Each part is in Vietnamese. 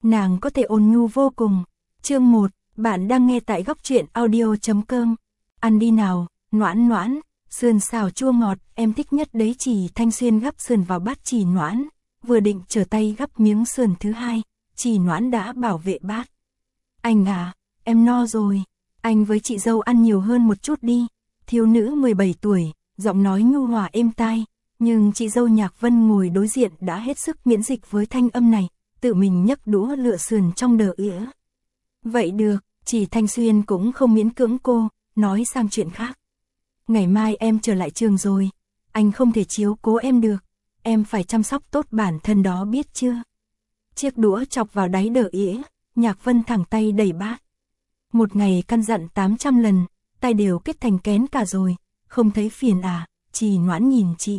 nàng có thể ôn nhu vô cùng. Chương 1, bạn đang nghe tại góc truyện audio.com. Ăn đi nào, Noãn Noãn, sườn xào chua ngọt, em thích nhất đấy. Chỉ Thanh Xuyên gắp sườn vào bát Chỉ Noãn, vừa định trở tay gắp miếng sườn thứ hai, Chỉ Noãn đã bảo vệ bát. Anh à, em no rồi, anh với chị dâu ăn nhiều hơn một chút đi. Thiếu nữ 17 tuổi, giọng nói nhu hòa êm tai, nhưng chị dâu Nhạc Vân ngồi đối diện đã hết sức miễn dịch với thanh âm này, tự mình nhấc đũa lựa sườn trong đờ ỉa. Vậy được, Chỉ Thanh Xuyên cũng không miễn cưỡng cô, nói sang chuyện khác. Ngày mai em trở lại trường rồi, anh không thể chiếu cố em được, em phải chăm sóc tốt bản thân đó biết chưa? Chiếc đũa chọc vào đáy đờ ỉa, Nhạc Vân thẳng tay đẩy bát. Một ngày căn dặn 800 lần, tay đều kết thành kén cả rồi, không thấy phiền à? Chỉ Noãn nhìn chị.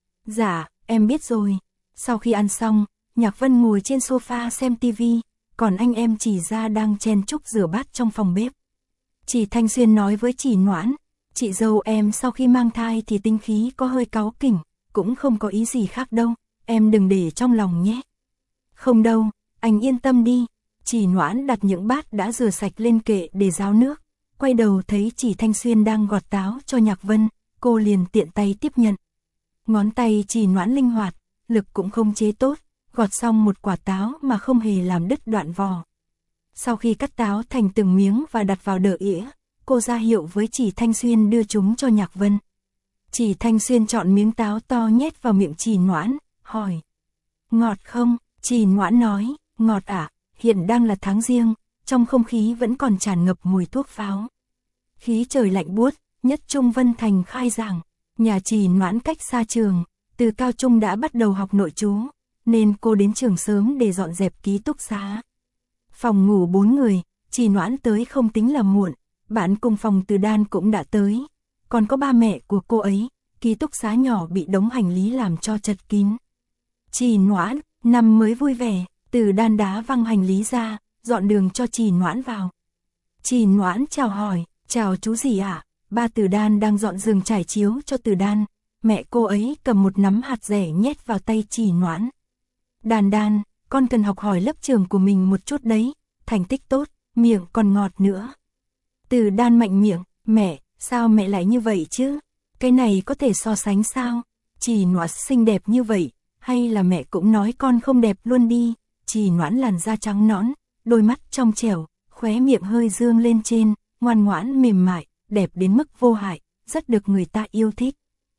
Dạ, em biết rồi. Sau khi ăn xong, Nhạc Vân ngồi trên sofa xem tivi, còn anh em Chỉ ra đang chen chúc rửa bát trong phòng bếp. Chỉ Thanh Xuyên nói với Chỉ Noãn, chị dâu em sau khi mang thai thì tinh khí có hơi cáu kỉnh, cũng không có ý gì khác đâu, em đừng để trong lòng nhé. Không đâu, anh yên tâm đi. Chỉ Noãn đặt những bát đã rửa sạch lên kệ để ráo nước, quay đầu thấy Chỉ Thanh Xuyên đang gọt táo cho Nhạc Vân, cô liền tiện tay tiếp nhận. Ngón tay Chỉ Noãn linh hoạt, lực cũng không chế tốt, gọt xong một quả táo mà không hề làm đứt đoạn vỏ. Sau khi cắt táo thành từng miếng và đặt vào đờ ỉa, cô ra hiệu với Chỉ Thanh Xuyên đưa chúng cho Nhạc Vân. Chỉ Thanh Xuyên chọn miếng táo to nhét vào miệng Chỉ Noãn, hỏi. Ngọt không? Chỉ Noãn nói, ngọt ạ, hiện đang là tháng Giêng, trong không khí vẫn còn tràn ngập mùi thuốc pháo. Khí trời lạnh buốt, nhất trung Vân Thành khai giảng, nhà Chỉ Noãn cách xa trường, từ cao trung đã bắt đầu học nội trú, nên cô đến trường sớm để dọn dẹp ký túc xá. Phòng ngủ 4 người, Chỉ Noãn tới không tính là muộn, bạn cùng phòng Từ Đan cũng đã tới, còn có ba mẹ của cô ấy, ký túc xá nhỏ bị đống hành lý làm cho chật kín. Chỉ Noãn, năm mới vui vẻ, Từ Đan đá văng hành lý ra, dọn đường cho Chỉ Noãn vào. Chỉ Noãn chào hỏi, chào chú gì ạ? Ba Từ Đan đang dọn giường trải chiếu cho Từ Đan, mẹ cô ấy cầm một nắm hạt dẻ nhét vào tay Chỉ Noãn. Đan Đan, con cần học hỏi lớp trường của mình một chút đấy, thành tích tốt, miệng còn ngọt nữa. Từ Đan mạnh miệng, mẹ, sao mẹ lại như vậy chứ? Cái này có thể so sánh sao? Chỉ Noãn xinh đẹp như vậy, hay là mẹ cũng nói con không đẹp luôn đi? Chỉ Noãn làn da trắng nõn, đôi mắt trong trẻo, khóe miệng hơi dương lên trên, ngoan ngoãn mềm mại, đẹp đến mức vô hại, rất được người ta yêu thích.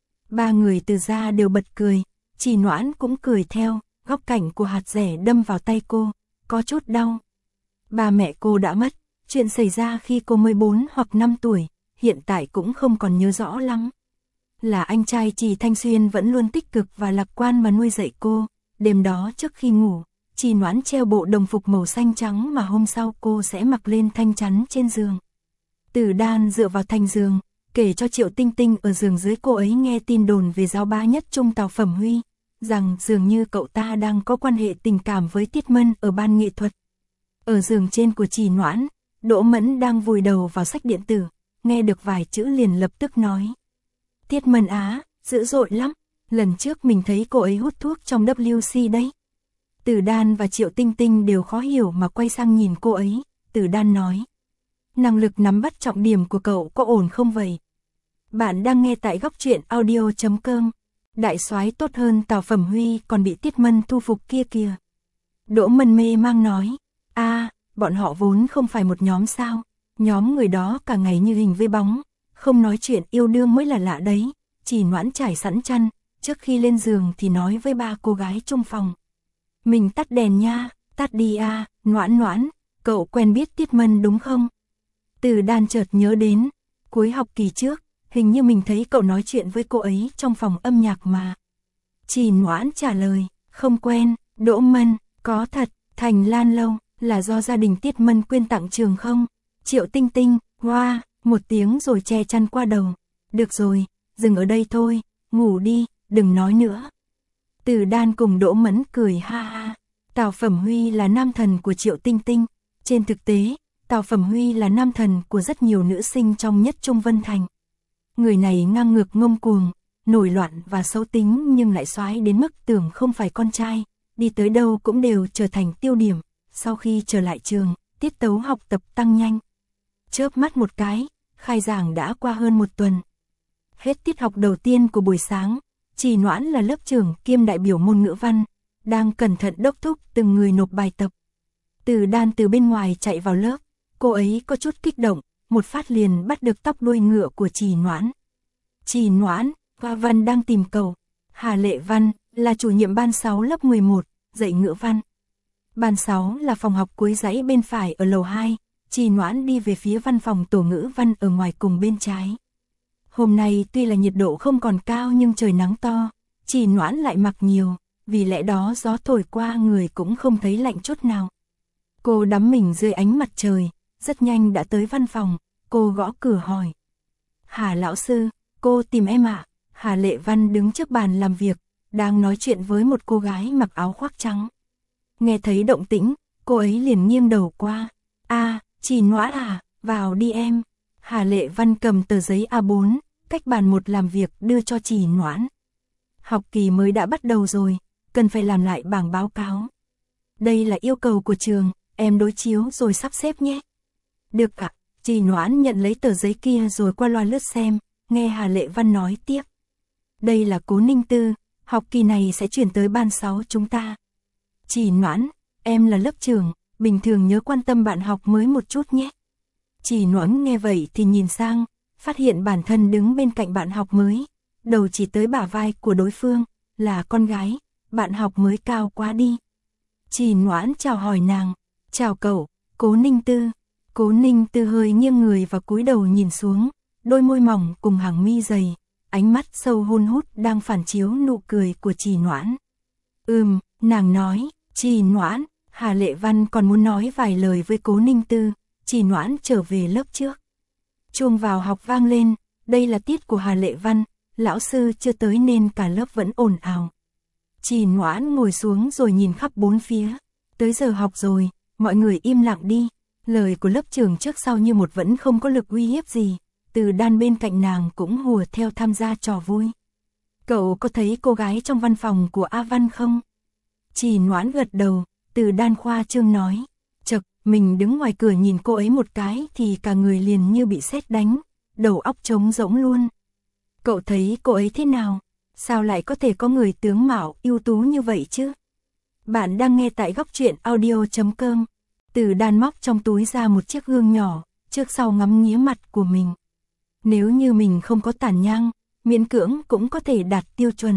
Ba người Từ gia đều bật cười, Chỉ Noãn cũng cười theo, góc cạnh của hạt dẻ đâm vào tay cô, có chút đau. Ba mẹ cô đã mất, chuyện xảy ra khi cô mới 4 hoặc 5 tuổi, hiện tại cũng không còn nhớ rõ lắm. Là anh trai Chỉ Thanh Xuyên vẫn luôn tích cực và lạc quan mà nuôi dạy cô, đêm đó trước khi ngủ, Chỉ Noãn treo bộ đồng phục màu xanh trắng mà hôm sau cô sẽ mặc lên thanh chắn trên giường. Từ Đan dựa vào thành giường, kể cho Triệu Tinh Tinh ở giường dưới cô ấy nghe tin đồn về giáo bá nhất trung Tào Phẩm Huy, rằng dường như cậu ta đang có quan hệ tình cảm với Tiết Mân ở ban nghệ thuật. Ở giường trên của Chỉ Noãn, Đỗ Mẫn đang vùi đầu vào sách điện tử, nghe được vài chữ liền lập tức nói. Tiết Mân á, dữ dội lắm, lần trước mình thấy cô ấy hút thuốc trong WC đấy. Từ Đan và Triệu Tinh Tinh đều khó hiểu mà quay sang nhìn cô ấy, Từ Đan nói. Năng lực nắm bắt trọng điểm của cậu có ổn không vậy? Bạn đang nghe tại góc truyện audio.com. Đại soái tốt hơn Tào Phẩm Huy còn bị Tiết Mân thu phục kia kìa. Đỗ Mân mê mang nói. Bọn họ vốn không phải một nhóm sao? Nhóm người đó cả ngày như hình với bóng, không nói chuyện yêu đương mới là lạ đấy. Chỉ Noãn trải sẵn chăn, trước khi lên giường thì nói với ba cô gái chung phòng. Mình tắt đèn nha, tắt đi à, Noãn Noãn, cậu quen biết Tiết Mân đúng không? Từ Đan chợt nhớ đến, cuối học kỳ trước, hình như mình thấy cậu nói chuyện với cô ấy trong phòng âm nhạc mà. Chỉ Noãn trả lời, không quen. Đỗ Mân, có thật, Thành Lan Lâu, là do gia đình Tiết Mân quyên tặng trường không? Triệu Tinh Tinh, hoa, một tiếng rồi che chăn qua đầu. Được rồi, dừng ở đây thôi, ngủ đi, đừng nói nữa. Từ Đan cùng Đỗ Mẫn cười ha ha. Tào Phẩm Huy là nam thần của Triệu Tinh Tinh. Trên thực tế, Tào Phẩm Huy là nam thần của rất nhiều nữ sinh trong nhất trung Vân Thành. Người này ngang ngược ngông cuồng, nổi loạn và xấu tính nhưng lại soái đến mức tưởng không phải con trai, đi tới đâu cũng đều trở thành tiêu điểm, sau khi trở lại trường, tiết tấu học tập tăng nhanh. Chớp mắt một cái, khai giảng đã qua hơn một tuần. Hết tiết học đầu tiên của buổi sáng, Trì Noãn là lớp trưởng kiêm đại biểu môn ngữ văn, đang cẩn thận đốc thúc từng người nộp bài tập. Từ Đan từ bên ngoài chạy vào lớp, cô ấy có chút kích động, một phát liền bắt được tóc đuôi ngựa của Trì Noãn. Trì Noãn, Hoa Văn đang tìm cậu. Hà Lệ Văn là chủ nhiệm ban 6 lớp 11, dạy ngữ văn. Ban 6 là phòng học cuối dãy bên phải ở lầu 2, Trì Noãn đi về phía văn phòng tổ ngữ văn ở ngoài cùng bên trái. Hôm nay tuy là nhiệt độ không còn cao nhưng trời nắng to, Trì Noãn lại mặc nhiều, vì lẽ đó gió thổi qua người cũng không thấy lạnh chút nào. Cô đắm mình dưới ánh mặt trời, rất nhanh đã tới văn phòng, cô gõ cửa hỏi. Hà lão sư, cô tìm em ạ. Hà Lệ Văn đứng trước bàn làm việc, đang nói chuyện với một cô gái mặc áo khoác trắng. Nghe thấy động tĩnh, cô ấy liền nghiêng đầu qua. Trì Noãn à, vào đi em. Hà Lệ Văn cầm tờ giấy A4, cách bàn một làm việc đưa cho Trì Noãn. Học kỳ mới đã bắt đầu rồi, cần phải làm lại bảng báo cáo. Đây là yêu cầu của trường, em đối chiếu rồi sắp xếp nhé. Được ạ, Trì Noãn nhận lấy tờ giấy kia rồi qua loa lướt xem, nghe Hà Lệ Văn nói tiếp. Đây là Cố Ninh Tư, học kỳ này sẽ chuyển tới ban 6 chúng ta. Trì Noãn, em là lớp trưởng, bình thường nhớ quan tâm bạn học mới một chút nhé. Trì Noãn nghe vậy thì nhìn sang, phát hiện bản thân đứng bên cạnh bạn học mới, đầu chỉ tới bả vai của đối phương, là con gái, bạn học mới cao quá đi. Trì Noãn chào hỏi nàng, chào cậu, Cố Ninh Tư. Cố Ninh Tư hơi nghiêng người và cúi đầu nhìn xuống, đôi môi mỏng cùng hàng mi dày, ánh mắt sâu hun hút đang phản chiếu nụ cười của Trì Noãn. Nàng nói, Trì Noãn. Hà Lệ Văn còn muốn nói vài lời với Cố Ninh Tư, Trì Noãn trở về lớp trước. Chuông vào học vang lên, đây là tiết của Hà Lệ Văn, lão sư chưa tới nên cả lớp vẫn ồn ào. Trì Noãn ngồi xuống rồi nhìn khắp bốn phía, tới giờ học rồi, mọi người im lặng đi. Lời của lớp trưởng trước sau như một vẫn không có lực uy hiếp gì, Từ Đan bên cạnh nàng cũng hùa theo tham gia trò vui. Cậu có thấy cô gái trong văn phòng của A Văn không? Trì Noãn gật đầu, Từ Đan khoa trương nói. Chật, mình đứng ngoài cửa nhìn cô ấy một cái thì cả người liền như bị sét đánh, đầu óc trống rỗng luôn. Cậu thấy cô ấy thế nào? Sao lại có thể có người tướng mạo ưu tú như vậy chứ? Bạn đang nghe tại Góc Truyện Audio.com. Từ Đan móc trong túi ra một chiếc gương nhỏ, trước sau ngắm nghía mặt của mình. Nếu như mình không có tàn nhang, miễn cưỡng cũng có thể đạt tiêu chuẩn.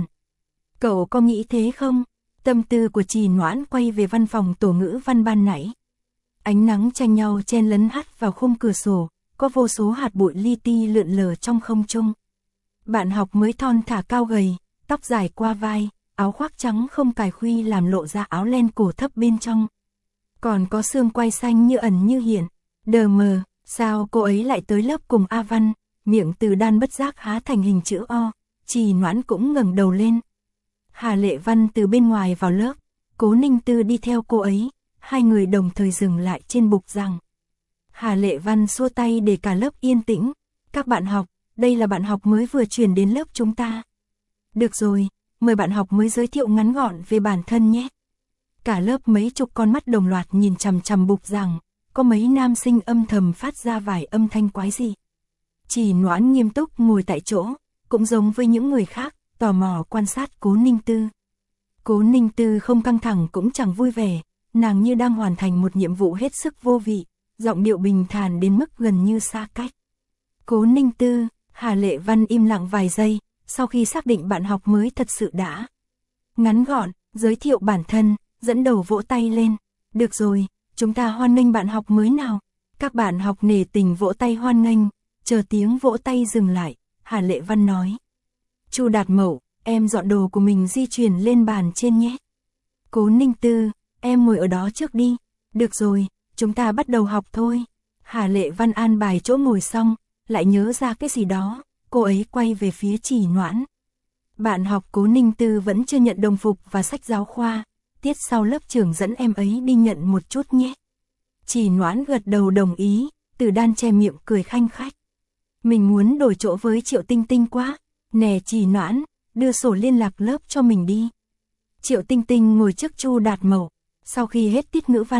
Cậu có nghĩ thế không? Tâm tư của Trì Noãn quay về văn phòng tổ ngữ văn ban nãy. Ánh nắng tranh nhau chen lấn hắt vào khung cửa sổ, có vô số hạt bụi li ti lượn lờ trong không trung. Bạn học mới thon thả cao gầy, tóc dài qua vai, áo khoác trắng không cài khuy làm lộ ra áo len cổ thấp bên trong. Còn có xương quai xanh như ẩn như hiện. Đờ mờ, sao cô ấy lại tới lớp cùng A Văn? Miệng Từ Đan bất giác há thành hình chữ O, Trì Noãn cũng ngẩng đầu lên. Hà Lệ Văn từ bên ngoài vào lớp, Cố Ninh Tư đi theo cô ấy, hai người đồng thời dừng lại trên bục giảng. Hà Lệ Văn xua tay để cả lớp yên tĩnh. Các bạn học, đây là bạn học mới vừa chuyển đến lớp chúng ta. Được rồi, mời bạn học mới giới thiệu ngắn gọn về bản thân nhé. Cả lớp mấy chục con mắt đồng loạt nhìn chằm chằm bục giảng, có mấy nam sinh âm thầm phát ra vài âm thanh quái dị. Trì Noãn nghiêm túc ngồi tại chỗ, cũng giống với những người khác, tò mò quan sát Cố Ninh Tư. Cố Ninh Tư không căng thẳng cũng chẳng vui vẻ, nàng như đang hoàn thành một nhiệm vụ hết sức vô vị, giọng điệu bình thản đến mức gần như xa cách. Cố Ninh Tư, Hà Lệ Văn im lặng vài giây, sau khi xác định bạn học mới thật sự đã ngắn gọn, giới thiệu bản thân, dẫn đầu vỗ tay lên. Được rồi, chúng ta hoan nghênh bạn học mới nào. Các bạn học nể tình vỗ tay hoan nghênh, chờ tiếng vỗ tay dừng lại, Hà Lệ Văn nói. Chu Đạt Mậu, em dọn đồ của mình di chuyển lên bàn trên nhé. Cố Ninh Tư, em ngồi ở đó trước đi. Được rồi, chúng ta bắt đầu học thôi. Hà Lệ Văn an bài chỗ ngồi xong, lại nhớ ra cái gì đó, cô ấy quay về phía Trì Noãn. Bạn học Cố Ninh Tư vẫn chưa nhận đồng phục và sách giáo khoa, tiết sau lớp trưởng dẫn em ấy đi nhận một chút nhé. Trì Noãn gật đầu đồng ý, Từ Đan che miệng cười khanh khách. Mình muốn đổi chỗ với Triệu Tinh Tinh quá. Nè Trì Noãn, đưa sổ liên lạc lớp cho mình đi. Triệu Tinh Tinh ngồi trước Chu Đạt Mậu. Sau khi hết tiết ngữ văn,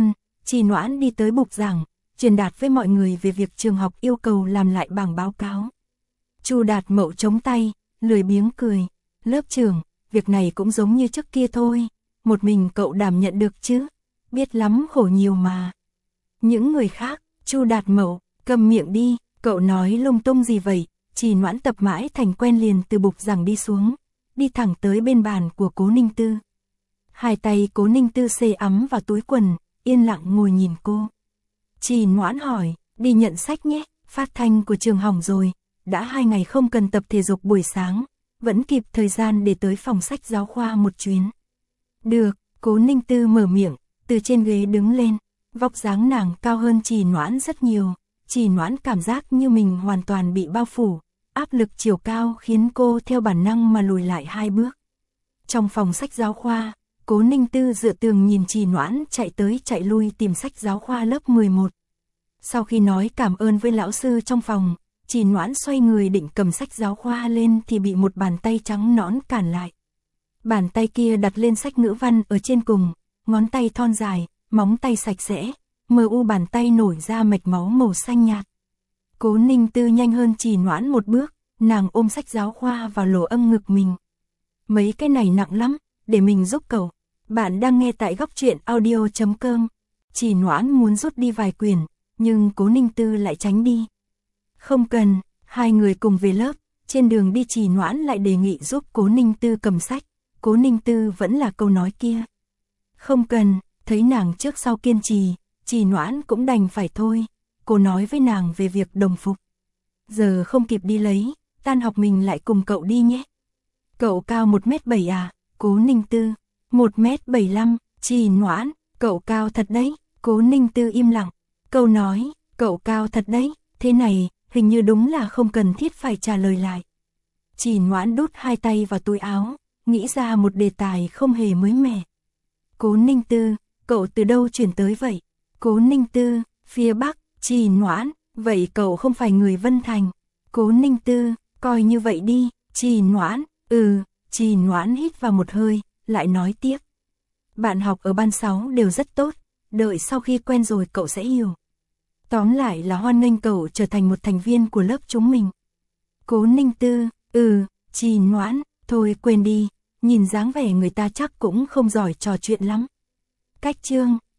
Trì Noãn đi tới bục giảng, truyền đạt với mọi người về việc trường học yêu cầu làm lại bảng báo cáo. Chu Đạt Mậu chống tay, lười biếng cười. Lớp trưởng, việc này cũng giống như trước kia thôi. Một mình cậu đảm nhận được chứ? Biết lắm khổ nhiều mà. Những người khác, Chu Đạt Mậu, cầm miệng đi, cậu nói lung tung gì vậy? Trì Noãn tập mãi thành quen liền từ bục giảng đi xuống, đi thẳng tới bên bàn của Cố Ninh Tư. Hai tay Cố Ninh Tư xê ấm vào túi quần, yên lặng ngồi nhìn cô. Trì Noãn hỏi, đi nhận sách nhé, phát thanh của trường hỏng rồi, đã 2 ngày không cần tập thể dục buổi sáng, vẫn kịp thời gian để tới phòng sách giáo khoa một chuyến. Được, Cố Ninh Tư mở miệng, từ trên ghế đứng lên, vóc dáng nàng cao hơn Trì Noãn rất nhiều. Trì Noãn cảm giác như mình hoàn toàn bị bao phủ, áp lực chiều cao khiến cô theo bản năng mà lùi lại 2 bước. Trong phòng sách giáo khoa, Cố Ninh Tư dựa tường nhìn Trì Noãn chạy tới chạy lui tìm sách giáo khoa lớp 11. Sau khi nói cảm ơn với lão sư trong phòng, Trì Noãn xoay người định cầm sách giáo khoa lên thì bị một bàn tay trắng nõn cản lại. Bàn tay kia đặt lên sách ngữ văn ở trên cùng, ngón tay thon dài, móng tay sạch sẽ, mờ u bàn tay nổi ra mạch máu màu xanh nhạt. Cố Ninh Tư nhanh hơn Trì Noãn một bước, nàng ôm sách giáo khoa vào lỗ âm ngực mình. Mấy cái này nặng lắm, để mình giúp cậu. Bạn đang nghe tại góc truyện audio.com. Trì Noãn muốn rút đi vài quyển, nhưng Cố Ninh Tư lại tránh đi. Không cần, hai người cùng về lớp, trên đường đi Trì Noãn lại đề nghị giúp Cố Ninh Tư cầm sách. Cố Ninh Tư vẫn là câu nói kia. Không cần, thấy nàng trước sau kiên trì, Trì Noãn cũng đành phải thôi. Cô nói với nàng về việc đồng phục. Giờ không kịp đi lấy, tan học mình lại cùng cậu đi nhé. Cậu cao 1m7 à? Cố Ninh Tư. 1m75, Trì Noãn, cậu cao thật đấy. Cố Ninh Tư im lặng. Cậu nói, cậu cao thật đấy. Thế này, hình như đúng là không cần thiết phải trả lời lại. Trì Noãn đút hai tay vào túi áo, nghĩ ra một đề tài không hề mới mẻ. Cố Ninh Tư, cậu từ đâu chuyển tới vậy? Cố Ninh Tư, phía Bắc. Trì Noãn, vậy cậu không phải người Vân Thành. Cố Ninh Tư, coi như vậy đi. Trì Noãn, Trì Noãn hít vào một hơi, lại nói tiếp. Bạn học ở ban 6 đều rất tốt, đợi sau khi quen rồi cậu sẽ hiểu. Tóm lại là hoan nghênh cậu trở thành một thành viên của lớp chúng mình. Cố Ninh Tư, Trì Noãn, thôi quên đi, nhìn dáng vẻ người ta chắc cũng không giỏi trò chuyện lắm. Cách chương,